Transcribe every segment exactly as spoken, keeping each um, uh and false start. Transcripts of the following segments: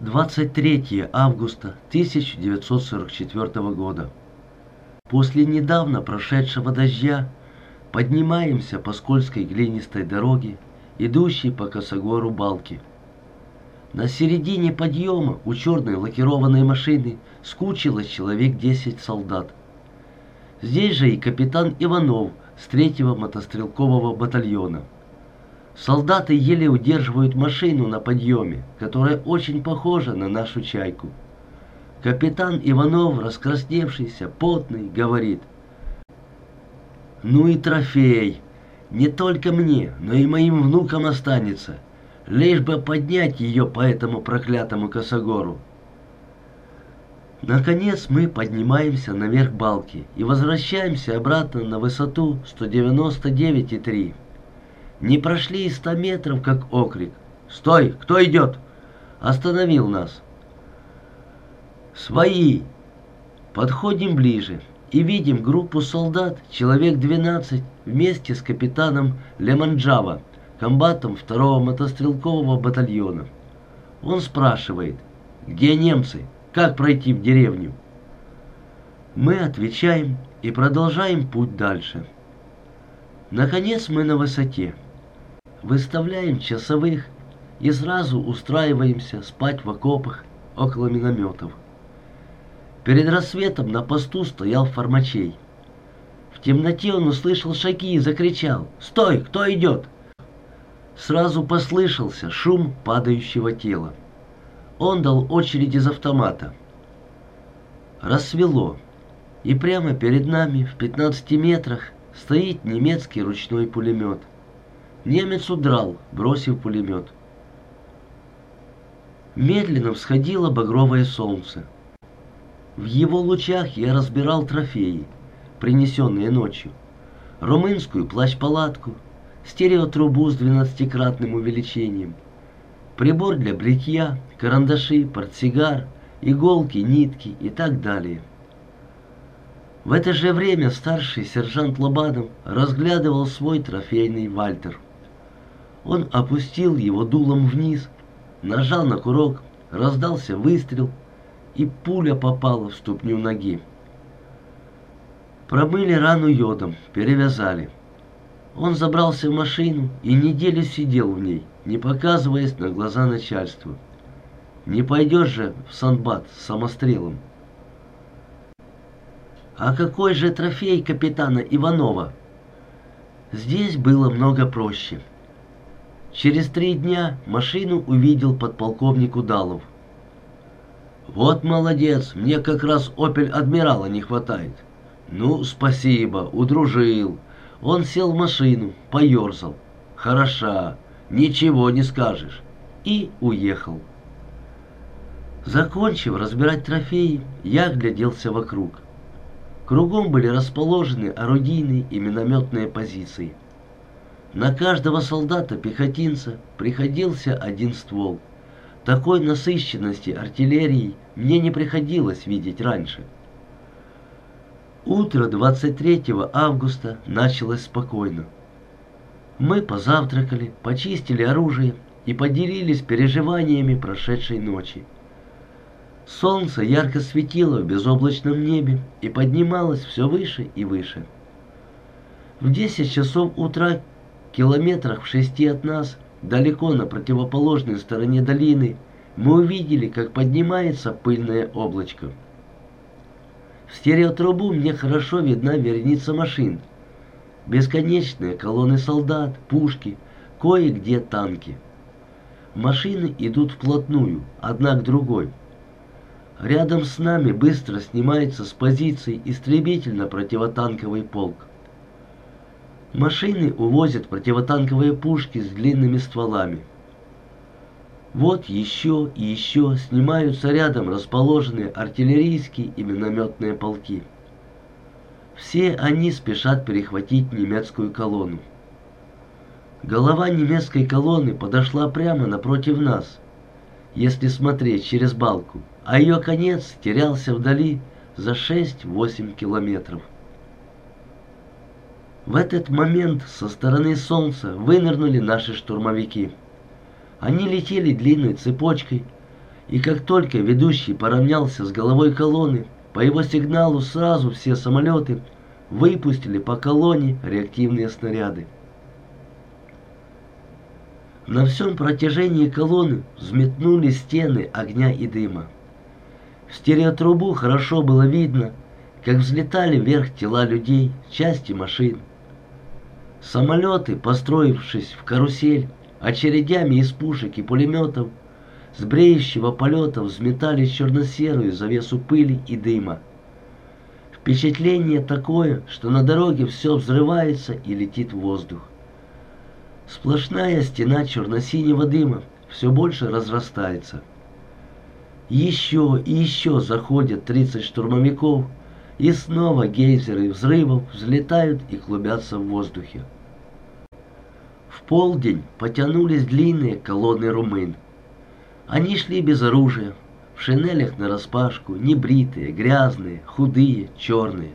двадцать третьего августа тысяча девятьсот сорок четвёртого года. После недавно прошедшего дождя поднимаемся по скользкой глинистой дороге, идущей по косогору балки. На середине подъема у черной лакированной машины скучилось человек десять солдат. Здесь же и капитан Иванов с третьего мотострелкового батальона. Солдаты еле удерживают машину на подъеме, которая очень похожа на нашу чайку. Капитан Иванов, раскрасневшийся, потный, говорит: «Ну и трофей! Не только мне, но и моим внукам останется, лишь бы поднять ее по этому проклятому косогору». Наконец мы поднимаемся наверх балки и возвращаемся обратно на высоту сто девяносто девять и три. Не прошли и ста метров, как окрик: «Стой! Кто идет?» Остановил нас. «Свои!» Подходим ближе и видим группу солдат, человек двенадцать, вместе с капитаном Леманджава, комбатом второго мотострелкового батальона. Он спрашивает: «Где немцы? Как пройти в деревню?» Мы отвечаем и продолжаем путь дальше. Наконец мы на высоте. Выставляем часовых и сразу устраиваемся спать в окопах около минометов. Перед рассветом на посту стоял Формачей. В темноте он услышал шаги и закричал: «Стой! Кто идет?» Сразу послышался шум падающего тела. Он дал очередь из автомата. Рассвело, и прямо перед нами в пятнадцати метрах стоит немецкий ручной пулемет. Немец удрал, бросив пулемет. Медленно всходило багровое солнце. В его лучах я разбирал трофеи, принесенные ночью: румынскую плащ-палатку, стереотрубу с двенадцатикратным увеличением, прибор для бритья, карандаши, портсигар, иголки, нитки и так далее. В это же время старший сержант Лобанов разглядывал свой трофейный Вальтер. Он опустил его дулом вниз, нажал на курок, раздался выстрел, и пуля попала в ступню ноги. Промыли рану йодом, перевязали. Он забрался в машину и неделю сидел в ней, не показываясь на глаза начальству. Не пойдешь же в Санбат с самострелом. А какой же трофей капитана Иванова? Здесь было много проще. Через три дня машину увидел подполковник Удалов. «Вот молодец, мне как раз «Опель Адмирала» не хватает». «Ну, спасибо, удружил». Он сел в машину, поерзал. «Хороша, ничего не скажешь». И уехал. Закончив разбирать трофеи, я огляделся вокруг. Кругом были расположены орудийные и минометные позиции. На каждого солдата-пехотинца приходился один ствол. Такой насыщенности артиллерии мне не приходилось видеть раньше. Утро двадцать третьего августа началось спокойно. Мы позавтракали, почистили оружие и поделились переживаниями прошедшей ночи. Солнце ярко светило в безоблачном небе и поднималось все выше и выше. В десять часов утра, километрах в шести от нас, далеко на противоположной стороне долины, мы увидели, как поднимается пыльное облачко. В стереотрубу мне хорошо видна вереница машин. Бесконечные колонны солдат, пушки, кое-где танки. Машины идут вплотную, одна к другой. Рядом с нами быстро снимается с позиций истребительно-противотанковый полк. Машины увозят противотанковые пушки с длинными стволами. Вот еще и еще снимаются рядом расположенные артиллерийские и минометные полки. Все они спешат перехватить немецкую колонну. Голова немецкой колонны подошла прямо напротив нас, если смотреть через балку, а ее конец терялся вдали за шесть-восемь километров. В этот момент со стороны солнца вынырнули наши штурмовики. Они летели длинной цепочкой И как только ведущий поравнялся с головой колонны, по его сигналу сразу все самолеты выпустили по колонне реактивные снаряды. На всем протяжении колонны взметнулись стены огня и дыма. В стереотрубу хорошо было видно, как взлетали вверх тела людей, части машин. Самолеты, построившись в карусель, очередями из пушек и пулеметов, с бреющего полета взметали черно-серую завесу пыли и дыма. Впечатление такое, что на дороге все взрывается и летит в воздух. Сплошная стена черно-синего дыма все больше разрастается. Еще и еще заходят тридцать штурмовиков, и снова гейзеры взрывов взлетают и клубятся в воздухе. В полдень потянулись длинные колонны румын. Они шли без оружия, в шинелях нараспашку, небритые, грязные, худые, черные.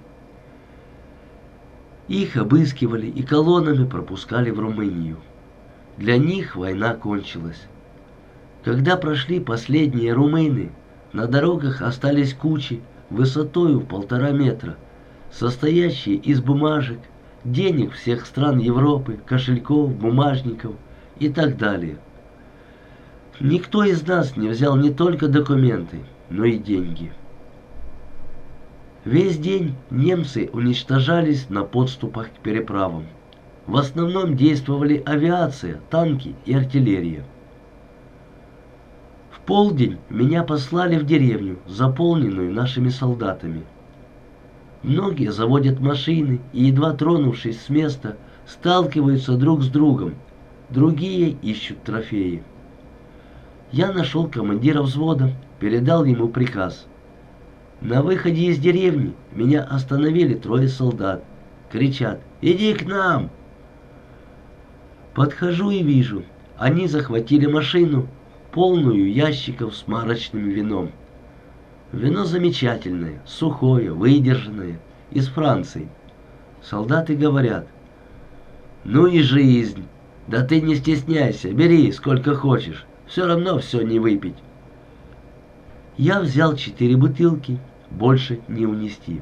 Их обыскивали и колоннами пропускали в Румынию. Для них война кончилась. Когда прошли последние румыны, на дорогах остались кучи высотою в полтора метра, состоящие из бумажек, денег всех стран Европы, кошельков, бумажников и так далее. Никто из нас не взял не только документы, но и деньги. Весь день немцы уничтожались на подступах к переправам. В основном действовали авиация, танки и артиллерия. В полдень меня послали в деревню, заполненную нашими солдатами. Многие заводят машины и, едва тронувшись с места, сталкиваются друг с другом, другие ищут трофеи. Я нашел командира взвода, передал ему приказ. На выходе из деревни меня остановили трое солдат. Кричат: «Иди к нам!» Подхожу и вижу, они захватили машину, полную ящиков с марочным вином. Вино замечательное, сухое, выдержанное, из Франции. Солдаты говорят: «Ну и жизнь! Да ты не стесняйся, бери сколько хочешь, все равно все не выпить». Я взял четыре бутылки, больше не унести.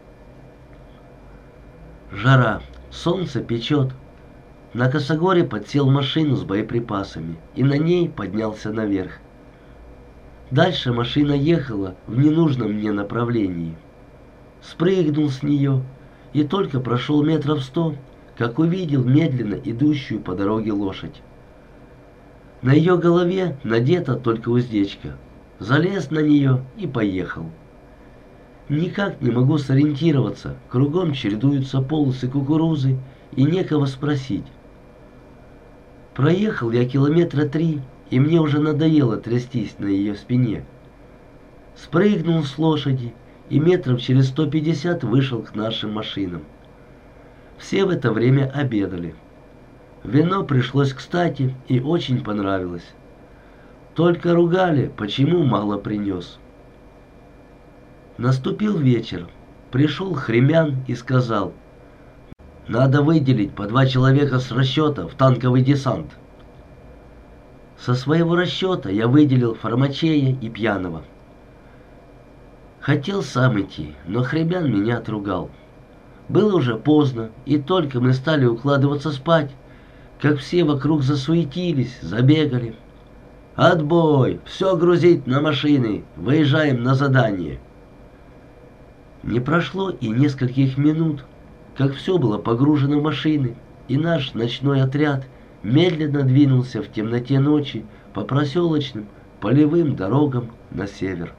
Жара, солнце печет. На косогоре подсел в машину с боеприпасами и на ней поднялся наверх. Дальше машина ехала в ненужном мне направлении. Спрыгнул с нее и только прошел метров сто, как увидел медленно идущую по дороге лошадь. На ее голове надета только уздечка. Залез на нее и поехал. Никак не могу сориентироваться, кругом чередуются полосы кукурузы и некого спросить. Проехал я километра три, и мне уже надоело трястись на ее спине. Спрыгнул с лошади и метров через сто пятьдесят вышел к нашим машинам. Все в это время обедали. Вино пришлось кстати и очень понравилось. Только ругали, почему мало принес. Наступил вечер. Пришел Хремян и сказал: «Надо выделить по два человека с расчета в танковый десант». Со своего расчета я выделил Фармачея и Пьяного. Хотел сам идти, но Хремян меня отругал. Было уже поздно, и только мы стали укладываться спать, как все вокруг засуетились, забегали. «Отбой! Все грузить на машины! Выезжаем на задание!» Не прошло и нескольких минут, как все было погружено в машины, и наш ночной отряд медленно двинулся в темноте ночи по проселочным полевым дорогам на север.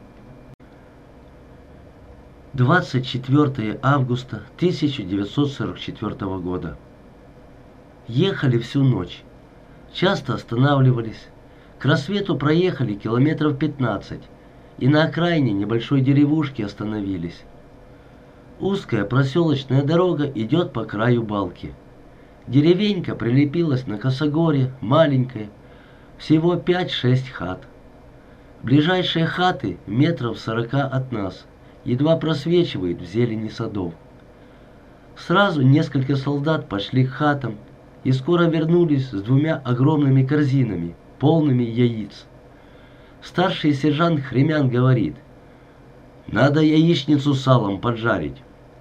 двадцать четвёртого августа тысяча девятьсот сорок четвёртого года. Ехали всю ночь. Часто останавливались. К рассвету проехали километров пятнадцать и на окраине небольшой деревушки остановились. Узкая проселочная дорога идет по краю балки. Деревенька прилепилась на косогоре, маленькая, всего пять-шесть хат. Ближайшие хаты метров сорока от нас, едва просвечивают в зелени садов. Сразу несколько солдат пошли к хатам и скоро вернулись с двумя огромными корзинами, полными яиц. Старший сержант Хремян говорит: «Надо яичницу с салом поджарить».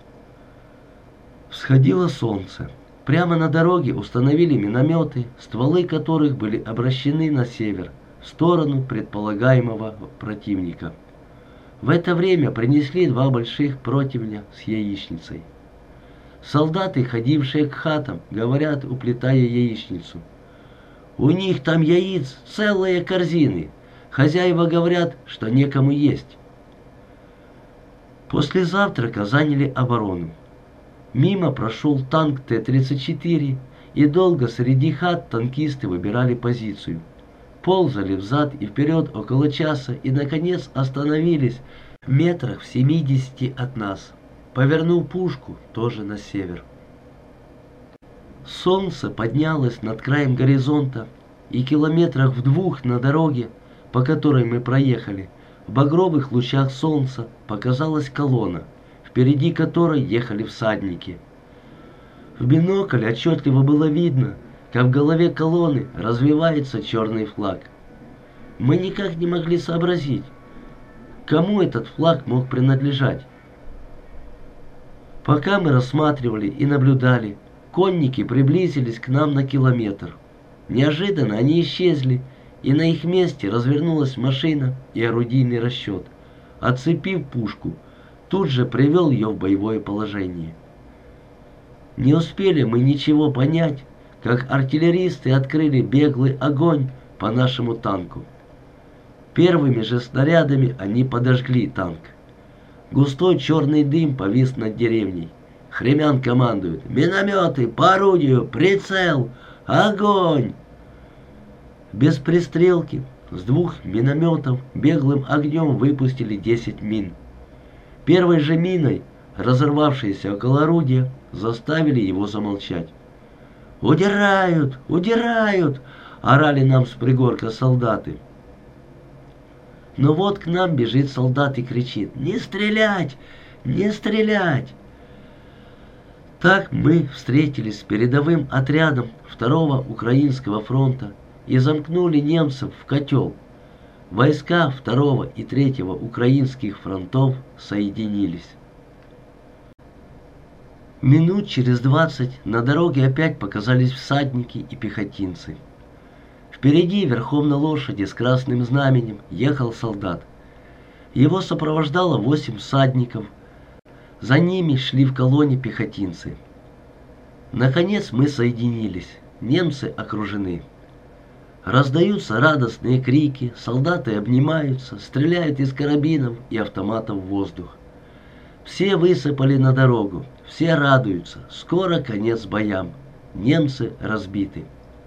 Всходило солнце. Прямо на дороге установили минометы, стволы которых были обращены на север, в сторону предполагаемого противника. В это время принесли два больших противня с яичницей. Солдаты, ходившие к хатам, говорят, уплетая яичницу: «У них там яиц целые корзины. Хозяева говорят, что некому есть». После завтрака заняли оборону. Мимо прошел танк Т тридцать четыре, и долго среди хат танкисты выбирали позицию. Ползали взад и вперед около часа и, наконец, остановились в метрах в семидесяти от нас. Повернул пушку тоже на север. Солнце поднялось над краем горизонта, и километрах в двух на дороге, по которой мы проехали, в багровых лучах солнца показалась колонна, впереди которой ехали всадники. В бинокль отчетливо было видно, как в голове колонны развивается черный флаг. Мы никак не могли сообразить, кому этот флаг мог принадлежать. Пока мы рассматривали и наблюдали, конники приблизились к нам на километр. Неожиданно они исчезли, и на их месте развернулась машина и орудийный расчет. Отцепив пушку, тут же привел ее в боевое положение. Не успели мы ничего понять, как артиллеристы открыли беглый огонь по нашему танку. Первыми же снарядами они подожгли танк. Густой черный дым повис над деревней. Хремян командует: «Минометы, по орудию, прицел, огонь!» Без пристрелки с двух минометов беглым огнем выпустили десять мин. Первой же миной, разорвавшейся около орудия, заставили его замолчать. «Удирают! Удирают!» — орали нам с пригорка солдаты. Но вот к нам бежит солдат и кричит: «Не стрелять! Не стрелять!» Так мы встретились с передовым отрядом второго Украинского фронта и замкнули немцев в котел. Войска второго и третьего украинских фронтов соединились. Минут через двадцать на дороге опять показались всадники и пехотинцы. Впереди, верхом на лошади с красным знаменем, ехал солдат. Его сопровождало восемь всадников. За ними шли в колонне пехотинцы. Наконец мы соединились. Немцы окружены. Раздаются радостные крики, солдаты обнимаются, стреляют из карабинов и автоматов в воздух. Все высыпали на дорогу, все радуются, скоро конец боям, немцы разбиты.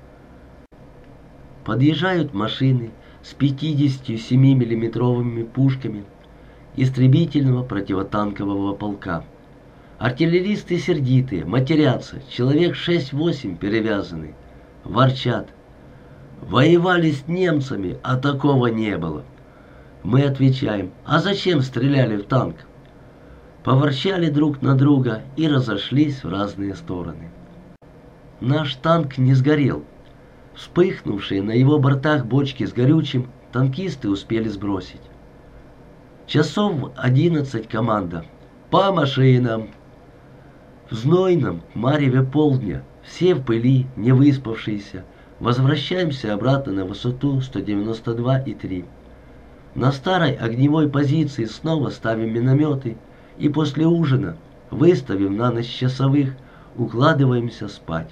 Подъезжают машины с пятидесятисемимиллиметровыми пушками истребительного противотанкового полка. Артиллеристы сердитые, матерятся, человек шесть-восемь перевязаны, ворчат: «Воевали с немцами, а такого не было». Мы отвечаем: «А зачем стреляли в танк?» Поворчали друг на друга и разошлись в разные стороны. Наш танк не сгорел. Вспыхнувшие на его бортах бочки с горючим танкисты успели сбросить. Часов в одиннадцать команда: «По машинам!» В знойном мареве полдня, все в пыли, не выспавшиеся, возвращаемся обратно на высоту сто девяносто два и три. На старой огневой позиции снова ставим минометы и после ужина, выставив на ночь часовых, укладываемся спать.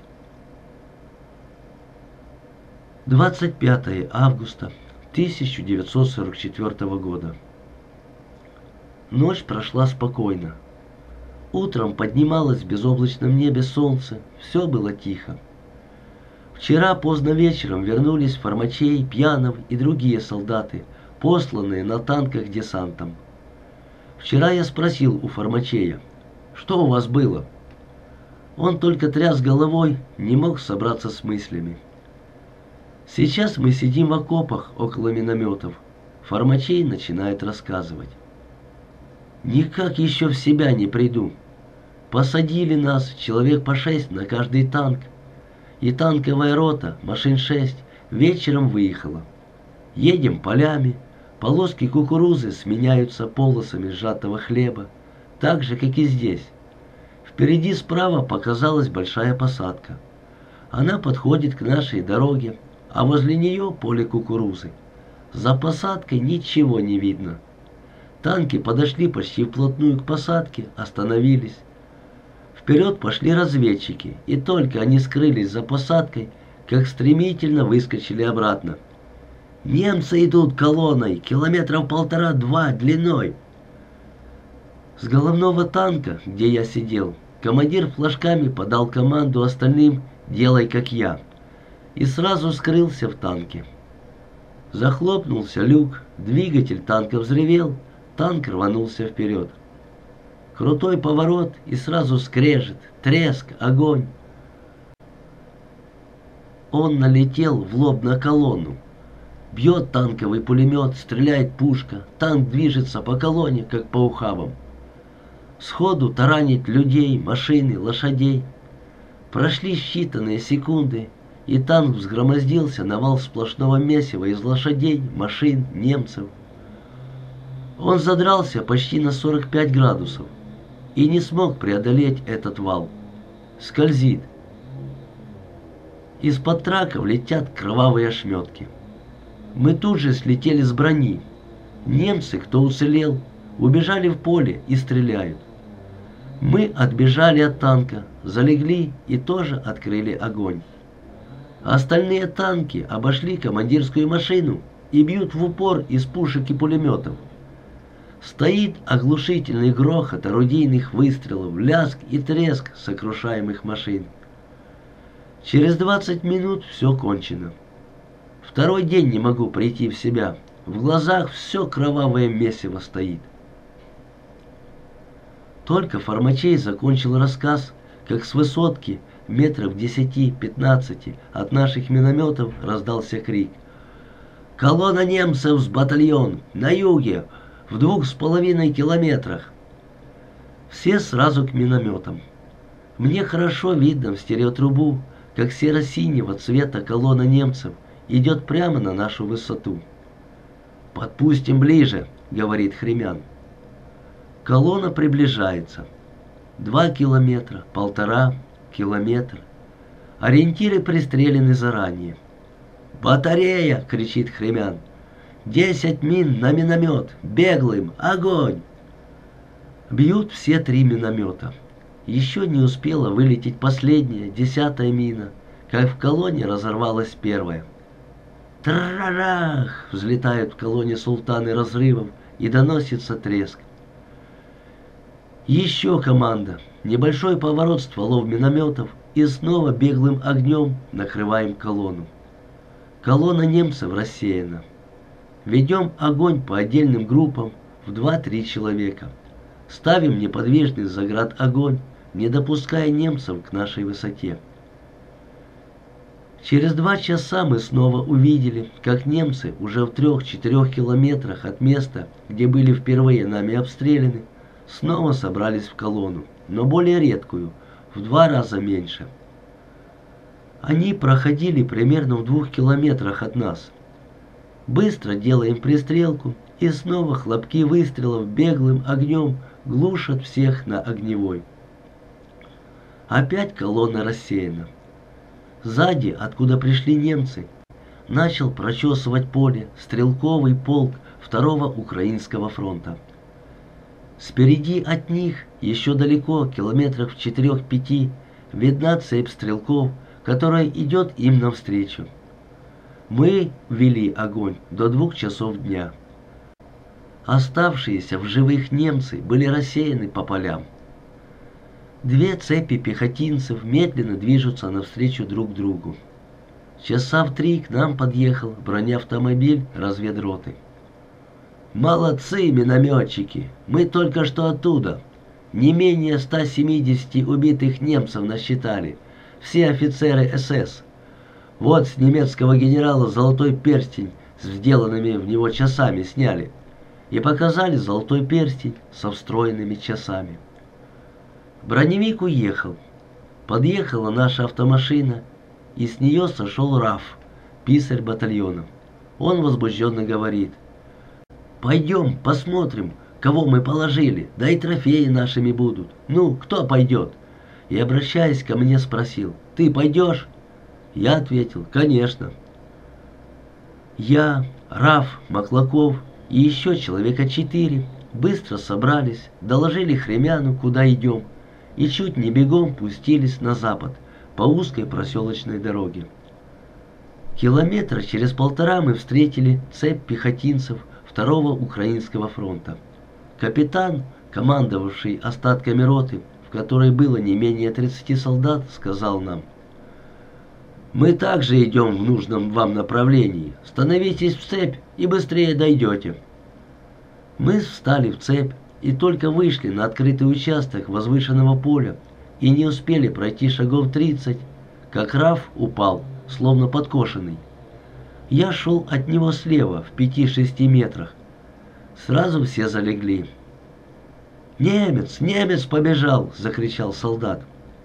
двадцать пятое августа тысяча девятьсот сорок четвёртого года. Ночь прошла спокойно. Утром поднималось в безоблачном небе солнце, все было тихо. Вчера поздно вечером вернулись Формачей, Пьянов и другие солдаты, посланные на танках десантом. Вчера я спросил у Формачея: «Что у вас было?» Он только тряс головой, не мог собраться с мыслями. Сейчас мы сидим в окопах около минометов. Формачей начинает рассказывать. «Никак еще в себя не приду. Посадили нас, человек по шесть на каждый танк. И танковая рота, машин шесть, вечером выехала. Едем полями, Полоски кукурузы сменяются полосами сжатого хлеба, так же, как и здесь. Впереди справа показалась большая посадка. Она подходит к нашей дороге, а возле нее поле кукурузы. За посадкой ничего не видно. Танки подошли почти вплотную к посадке, остановились. Вперед пошли разведчики, и только они скрылись за посадкой, как стремительно выскочили обратно. «Немцы идут колонной, километров полтора-два длиной!» С головного танка, где я сидел, командир флажками подал команду остальным «делай как я» и сразу скрылся в танке. Захлопнулся люк, двигатель танка взревел, танк рванулся вперед. Крутой поворот и сразу скрежет, треск, огонь. Он налетел в лоб на колонну. Бьет танковый пулемет, стреляет пушка, танк движется по колонне, как по ухабам. Сходу таранит людей, машины, лошадей. Прошли считанные секунды, и танк взгромоздился на вал сплошного месива из лошадей, машин, немцев. Он задрался почти на сорок пять градусов и не смог преодолеть этот вал. Скользит. Из-под траков летят кровавые ошметки. Мы тут же слетели с брони. Немцы, кто уцелел, убежали в поле и стреляют. Мы отбежали от танка, залегли и тоже открыли огонь. Остальные танки обошли командирскую машину и бьют в упор из пушек и пулеметов. Стоит оглушительный грохот орудийных выстрелов, лязг и треск сокрушаемых машин. Через двадцать минут все кончено. Второй день не могу прийти в себя. В глазах все кровавое месиво стоит. Только Формачей закончил рассказ, как с высотки, метров десяти-пятнадцати от наших минометов раздался крик. «Колонна немцев с батальон! На юге! В двух с половиной километрах!» Все сразу к минометам. Мне хорошо видно в стереотрубу, как серо-синего цвета колонна немцев идет прямо на нашу высоту. «Подпустим ближе», — говорит Хремян. Колонна приближается. Два километра, полтора, километр. Ориентиры пристрелены заранее. «Батарея!» — кричит Хремян. «Десять мин на миномет! Беглым! Огонь!» Бьют все три миномета. Еще не успела вылететь последняя, десятая мина, как в колонне разорвалась первая. «Трарах!» — взлетают в колонне султаны разрывов, и доносится треск. Еще команда. Небольшой поворот стволов минометов, и снова беглым огнем накрываем колонну. Колонна немцев рассеяна. Ведем огонь по отдельным группам в два-три человека. Ставим неподвижный заградогонь, не допуская немцев к нашей высоте. Через два часа мы снова увидели, как немцы уже в трех-четырех километрах от места, где были впервые нами обстреляны, снова собрались в колонну, но более редкую, в два раза меньше. Они проходили примерно в двух километрах от нас. Быстро делаем пристрелку, и снова хлопки выстрелов беглым огнем глушат всех на огневой. Опять колонна рассеяна. Сзади, откуда пришли немцы, начал прочесывать поле стрелковый полк второго Украинского фронта. Спереди от них, еще далеко, километров в четырех-пяти, видна цепь стрелков, которая идет им навстречу. Мы вели огонь до двух часов дня. Оставшиеся в живых немцы были рассеяны по полям. Две цепи пехотинцев медленно движутся навстречу друг другу. Часа в три к нам подъехал бронеавтомобиль разведроты. «Молодцы, минометчики! Мы только что оттуда. Не менее ста семидесяти убитых немцев насчитали. Все офицеры эс эс. Вот с немецкого генерала золотой перстень с вделанными в него часами сняли. И показали золотой перстень со встроенными часами». Броневик уехал. Подъехала наша автомашина, и с нее сошел Раф, писарь батальона. Он возбужденно говорит: Пойдем, посмотрим, кого мы положили, да и трофеи нашими будут. Ну, кто пойдет? И, обращаясь ко мне, спросил: ты пойдешь? Я ответил: конечно. Я, Раф, Маклаков и еще человека четыре быстро собрались, доложили Хремяну, куда идем, и чуть не бегом пустились на запад по узкой проселочной дороге. Километра через полтора мы встретили цепь пехотинцев второго Украинского фронта. Капитан, командовавший остатками роты, в которой было не менее тридцати солдат, сказал нам: мы также идем в нужном вам направлении. Становитесь в цепь и быстрее дойдете. Мы встали в цепь и только вышли на открытый участок возвышенного поля и не успели пройти шагов тридцать, как Раф упал, словно подкошенный. Я шел от него слева, в пяти-шести метрах. Сразу все залегли. «Немец! Немец побежал!» — закричал солдат.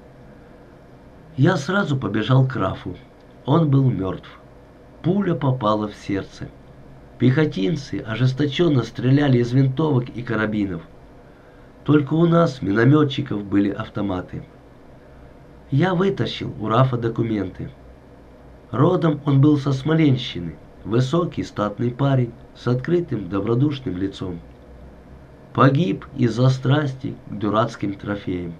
Я сразу побежал к Рафу. Он был мертв. Пуля попала в сердце. Пехотинцы ожесточенно стреляли из винтовок и карабинов. Только у нас, минометчиков, были автоматы. Я вытащил у Рафа документы. Родом он был со Смоленщины, высокий статный парень с открытым добродушным лицом. Погиб из-за страсти к дурацким трофеям.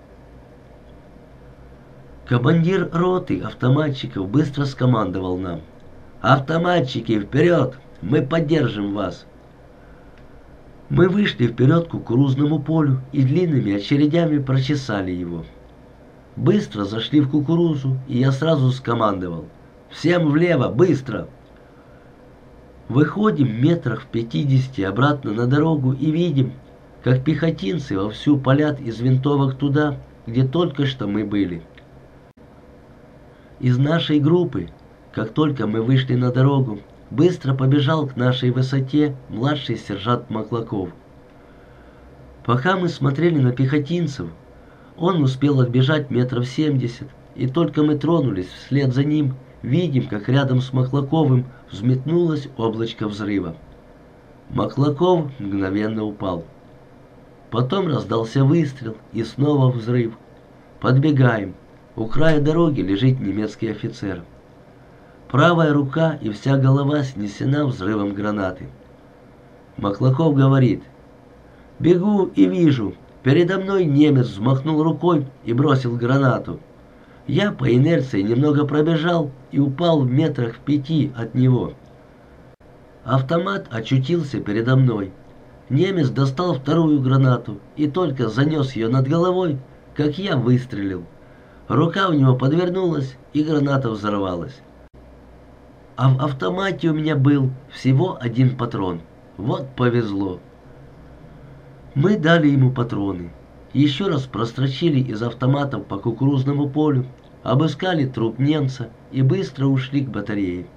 Командир роты автоматчиков быстро скомандовал нам: «Автоматчики, вперед! Мы поддержим вас!» Мы вышли вперед к кукурузному полю и длинными очередями прочесали его. Быстро зашли в кукурузу, и я сразу скомандовал: «Всем влево, быстро!» Выходим метрах в пятидесяти обратно на дорогу и видим, как пехотинцы вовсю палят из винтовок туда, где только что мы были. Из нашей группы, как только мы вышли на дорогу, быстро побежал к нашей высоте младший сержант Маклаков. Пока мы смотрели на пехотинцев, он успел отбежать метров семьдесят, и только мы тронулись вслед за ним, видим, как рядом с Маклаковым взметнулось облачко взрыва. Маклаков мгновенно упал. Потом раздался выстрел и снова взрыв. Подбегаем. У края дороги лежит немецкий офицер. Правая рука и вся голова снесена взрывом гранаты. Маклаков говорит: «Бегу и вижу. Передо мной немец взмахнул рукой и бросил гранату. Я по инерции немного пробежал и упал в метрах в пяти от него. Автомат очутился передо мной. Немец достал вторую гранату и только занес ее над головой, как я выстрелил. Рука у него подвернулась, и граната взорвалась. А в автомате у меня был всего один патрон. Вот повезло». Мы дали ему патроны. Еще раз прострочили из автоматов по кукурузному полю, обыскали труп немца и быстро ушли к батарее.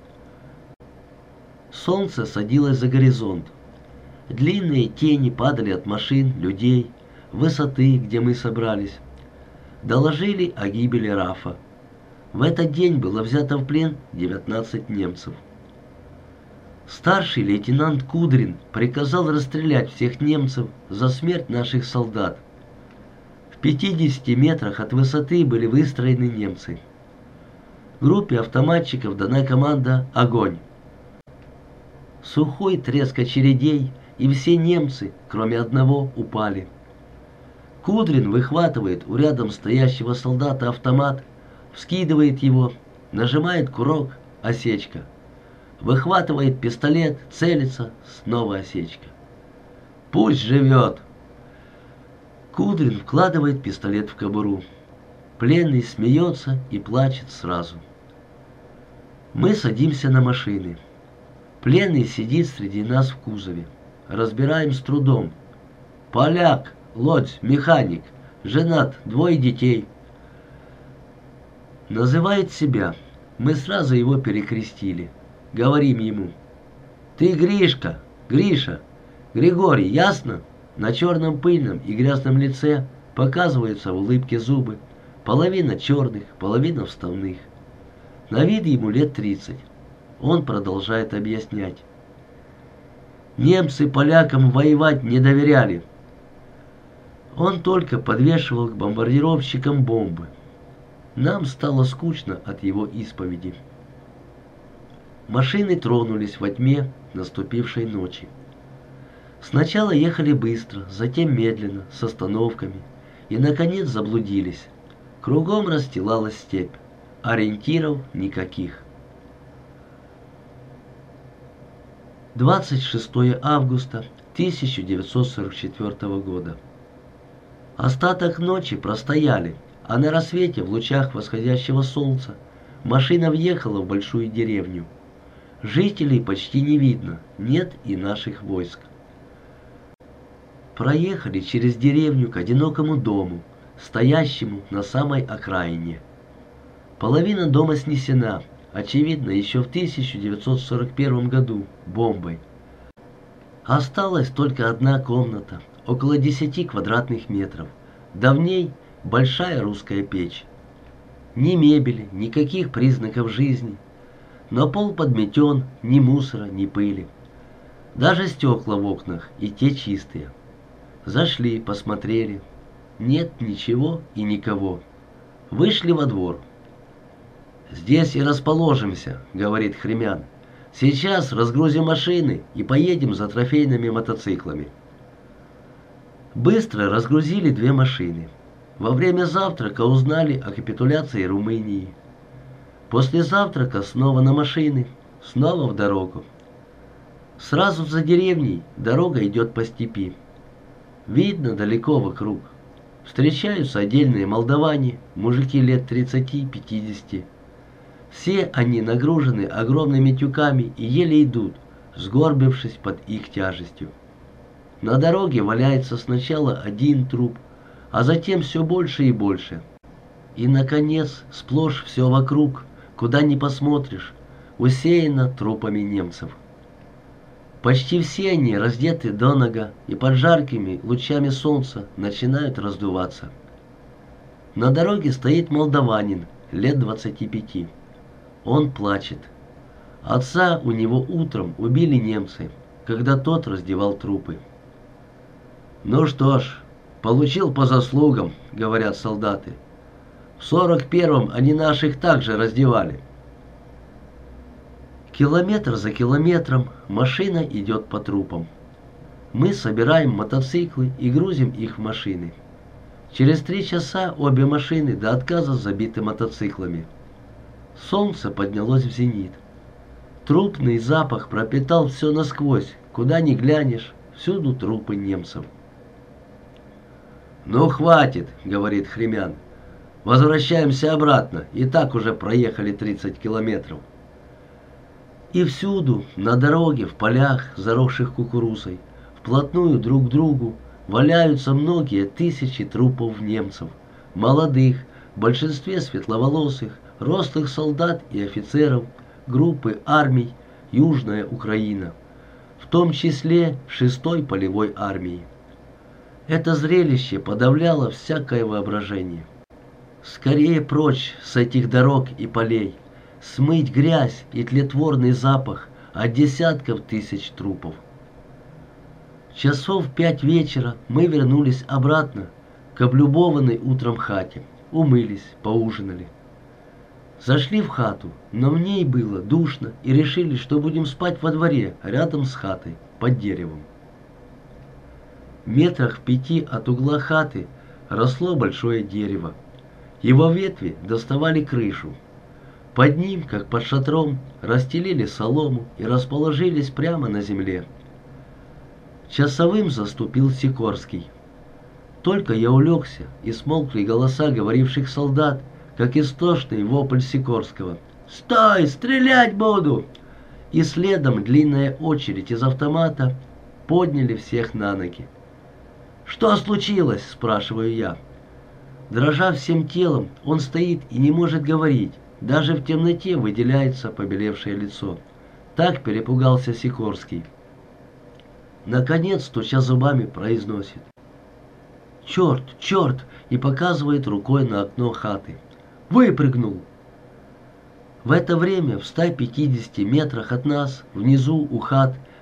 Солнце садилось за горизонт. Длинные тени падали от машин, людей, высоты, где мы собрались. Доложили о гибели Рафа. В этот день было взято в плен девятнадцать немцев. Старший лейтенант Кудрин приказал расстрелять всех немцев за смерть наших солдат. В пятидесяти метрах от высоты были выстроены немцы. Группе автоматчиков дана команда «Огонь». Сухой треск очередей, и все немцы, кроме одного, упали. Кудрин выхватывает у рядом стоящего солдата автомат, вскидывает его, нажимает курок, осечка. Выхватывает пистолет, целится, снова осечка. «Пусть живет!» Кудрин вкладывает пистолет в кобуру. Пленный смеется и плачет сразу. Мы садимся на машины. Пленный сидит среди нас в кузове. Разбираем с трудом. Поляк, лодь, механик, женат, двое детей. Называет себя. Мы сразу его перекрестили. Говорим ему: «Ты Гришка, Гриша, Григорий, ясно?» На черном пыльном и грязном лице показываются в улыбке зубы. Половина черных, половина вставных. На вид ему лет тридцать. Он продолжает объяснять. Немцы полякам воевать не доверяли. Он только подвешивал к бомбардировщикам бомбы. Нам стало скучно от его исповеди. Машины тронулись во тьме наступившей ночи. Сначала ехали быстро, затем медленно, с остановками, и, наконец, заблудились. Кругом расстилалась степь, ориентиров никаких. двадцать шестое августа тысяча девятьсот сорок четвёртого года. Остаток ночи простояли, а на рассвете в лучах восходящего солнца машина въехала в большую деревню. Жителей почти не видно, нет и наших войск. Проехали через деревню к одинокому дому, стоящему на самой окраине. Половина дома снесена, очевидно, еще в тысяча девятьсот сорок первом году бомбой. Осталась только одна комната, около десяти квадратных метров. Да в ней большая русская печь. Ни мебели, никаких признаков жизни. Но пол подметен, ни мусора, ни пыли. Даже стекла в окнах, и те чистые. Зашли, посмотрели. Нет ничего и никого. Вышли во двор. «Здесь и расположимся», — говорит Хремян. «Сейчас разгрузим машины и поедем за трофейными мотоциклами». Быстро разгрузили две машины. Во время завтрака узнали о капитуляции Румынии. После завтрака снова на машины, снова в дорогу. Сразу за деревней дорога идет по степи. Видно далеко вокруг. Встречаются отдельные молдаване, мужики лет тридцати-пятидесяти. Все они нагружены огромными тюками и еле идут, сгорбившись под их тяжестью. На дороге валяется сначала один труп, а затем все больше и больше. И, наконец, сплошь все вокруг, куда ни посмотришь, усеяно трупами немцев. Почти все они раздеты до нога и под жаркими лучами солнца начинают раздуваться. На дороге стоит молдаванин, лет двадцати пяти. Он плачет. Отца у него утром убили немцы, когда тот раздевал трупы. «Ну что ж, получил по заслугам», — говорят солдаты. «В сорок первом они наших также раздевали». Километр за километром машина идет по трупам. Мы собираем мотоциклы и грузим их в машины. Через три часа обе машины до отказа забиты мотоциклами. Солнце поднялось в зенит. Трупный запах пропитал все насквозь, куда ни глянешь, всюду трупы немцев. «Ну хватит», — говорит Хремян. «Возвращаемся обратно, и так уже проехали тридцать километров». И всюду, на дороге, в полях, заросших кукурузой, вплотную друг к другу, валяются многие тысячи трупов немцев, молодых, в большинстве светловолосых, рослых солдат и офицеров группы армий «Южная Украина», в том числе шестой полевой армии. Это зрелище подавляло всякое воображение. Скорее прочь с этих дорог и полей, смыть грязь и тлетворный запах от десятков тысяч трупов. Часов пять вечера мы вернулись обратно к облюбованной утром хате, умылись, поужинали. Зашли в хату, но в ней было душно, и решили, что будем спать во дворе, рядом с хатой, под деревом. Метрах в пяти от угла хаты росло большое дерево. Его ветви доставали крышу. Под ним, как под шатром, расстелили солому и расположились прямо на земле. Часовым заступил Сикорский. Только я улегся, и смолкли голоса говоривших солдат, как истошный вопль Сикорского. «Стой! Стрелять буду!» И следом длинная очередь из автомата подняли всех на ноги. «Что случилось?» – спрашиваю я. Дрожа всем телом, он стоит и не может говорить. Даже в темноте выделяется побелевшее лицо. Так перепугался Сикорский. Наконец, стуча зубами, произносит: «Черт, черт!» и показывает рукой на окно хаты. «Выпрыгнул!» В это время в ста пятидесяти метрах от нас, внизу у хат,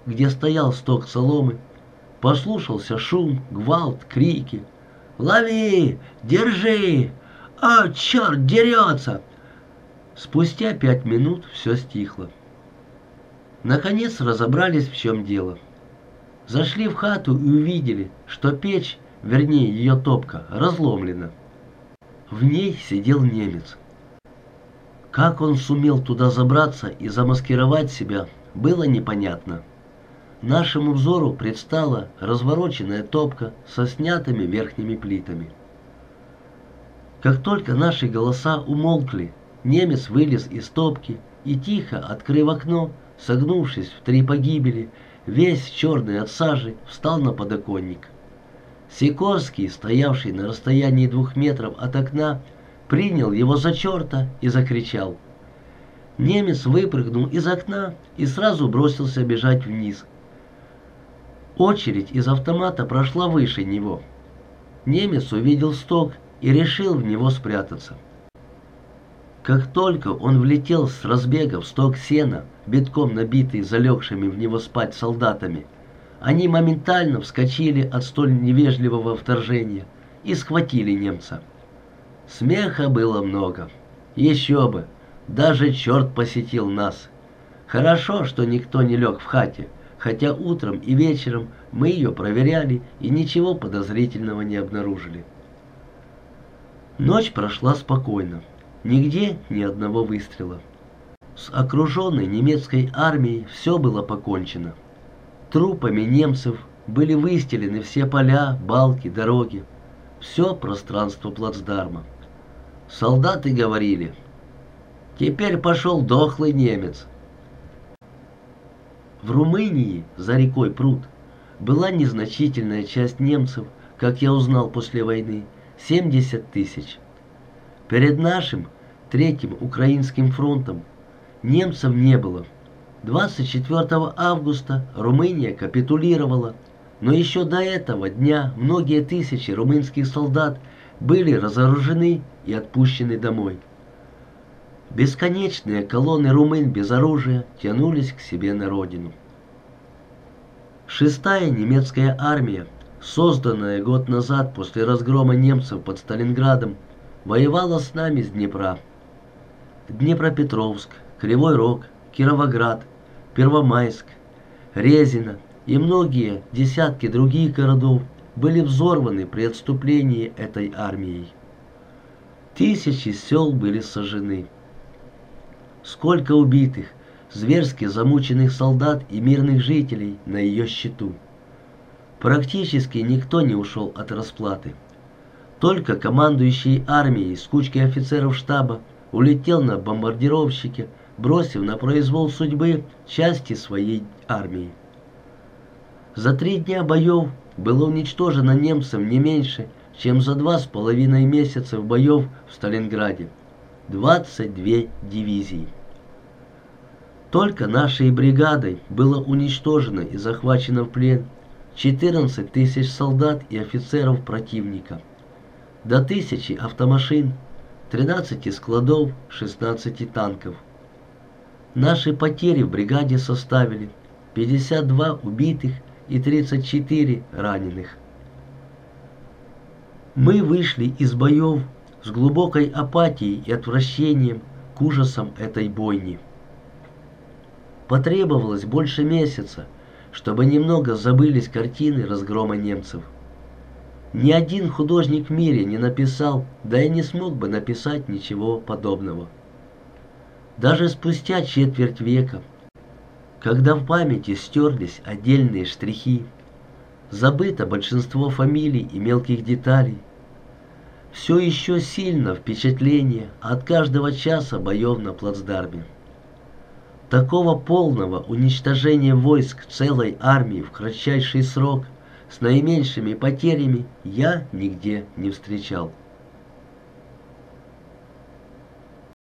где стоял сток соломы, послушался шум, гвалт, крики. «Лови! Держи! А, черт, дерется!» Спустя пять минут все стихло. Наконец разобрались, в чем дело. Зашли в хату и увидели, что печь, вернее ее топка, разломлена. В ней сидел немец. Как он сумел туда забраться и замаскировать себя, было непонятно. Нашему взору предстала развороченная топка со снятыми верхними плитами. Как только наши голоса умолкли, немец вылез из топки и, тихо открыв окно, согнувшись в три погибели, весь черный от сажи, встал на подоконник. Сикорский, стоявший на расстоянии двух метров от окна, принял его за черта и закричал. Немец выпрыгнул из окна и сразу бросился бежать вниз. Очередь из автомата прошла выше него. Немец увидел сток и решил в него спрятаться. Как только он влетел с разбега в сток сена, битком набитый залегшими в него спать солдатами, они моментально вскочили от столь невежливого вторжения и схватили немца. Смеха было много. Еще бы, даже черт посетил нас. Хорошо, что никто не лег в хате, хотя утром и вечером мы ее проверяли и ничего подозрительного не обнаружили. Ночь прошла спокойно. Нигде ни одного выстрела. С окруженной немецкой армией все было покончено. Трупами немцев были выстелены все поля, балки, дороги, все пространство плацдарма. Солдаты говорили: «Теперь пошел дохлый немец». В Румынии, за рекой Прут, была незначительная часть немцев, как я узнал после войны, семьдесят тысяч. Перед нашим Третьим Украинским фронтом немцев не было. двадцать четвёртого августа Румыния капитулировала, но еще до этого дня многие тысячи румынских солдат были разоружены и отпущены домой. Бесконечные колонны румын без оружия тянулись к себе на родину. Шестая немецкая армия, созданная год назад после разгрома немцев под Сталинградом, воевала с нами с Днепра. Днепропетровск, Кривой Рог, Кировоград, Первомайск, Резино и многие десятки других городов были взорваны при отступлении этой армией. Тысячи сел были сожжены. Сколько убитых, зверски замученных солдат и мирных жителей на ее счету. Практически никто не ушел от расплаты. Только командующий армией с кучкой офицеров штаба улетел на бомбардировщике, бросив на произвол судьбы части своей армии. За три дня боев было уничтожено немцам не меньше, чем за два с половиной месяца боев в Сталинграде. двадцать две дивизии. Только нашей бригадой было уничтожено и захвачено в плен четырнадцать тысяч солдат и офицеров противника, до тысячи автомашин, тринадцать складов, шестнадцать танков. Наши потери в бригаде составили пятьдесят два убитых и тридцать четыре раненых. Мы вышли из боев с глубокой апатией и отвращением к ужасам этой бойни. Потребовалось больше месяца, чтобы немного забылись картины разгрома немцев. Ни один художник в мире не написал, да и не смог бы написать ничего подобного. Даже спустя четверть века, когда в памяти стерлись отдельные штрихи, забыто большинство фамилий и мелких деталей, все еще сильно впечатление от каждого часа боев на плацдарме. Такого полного уничтожения войск целой армии в кратчайший срок с наименьшими потерями я нигде не встречал.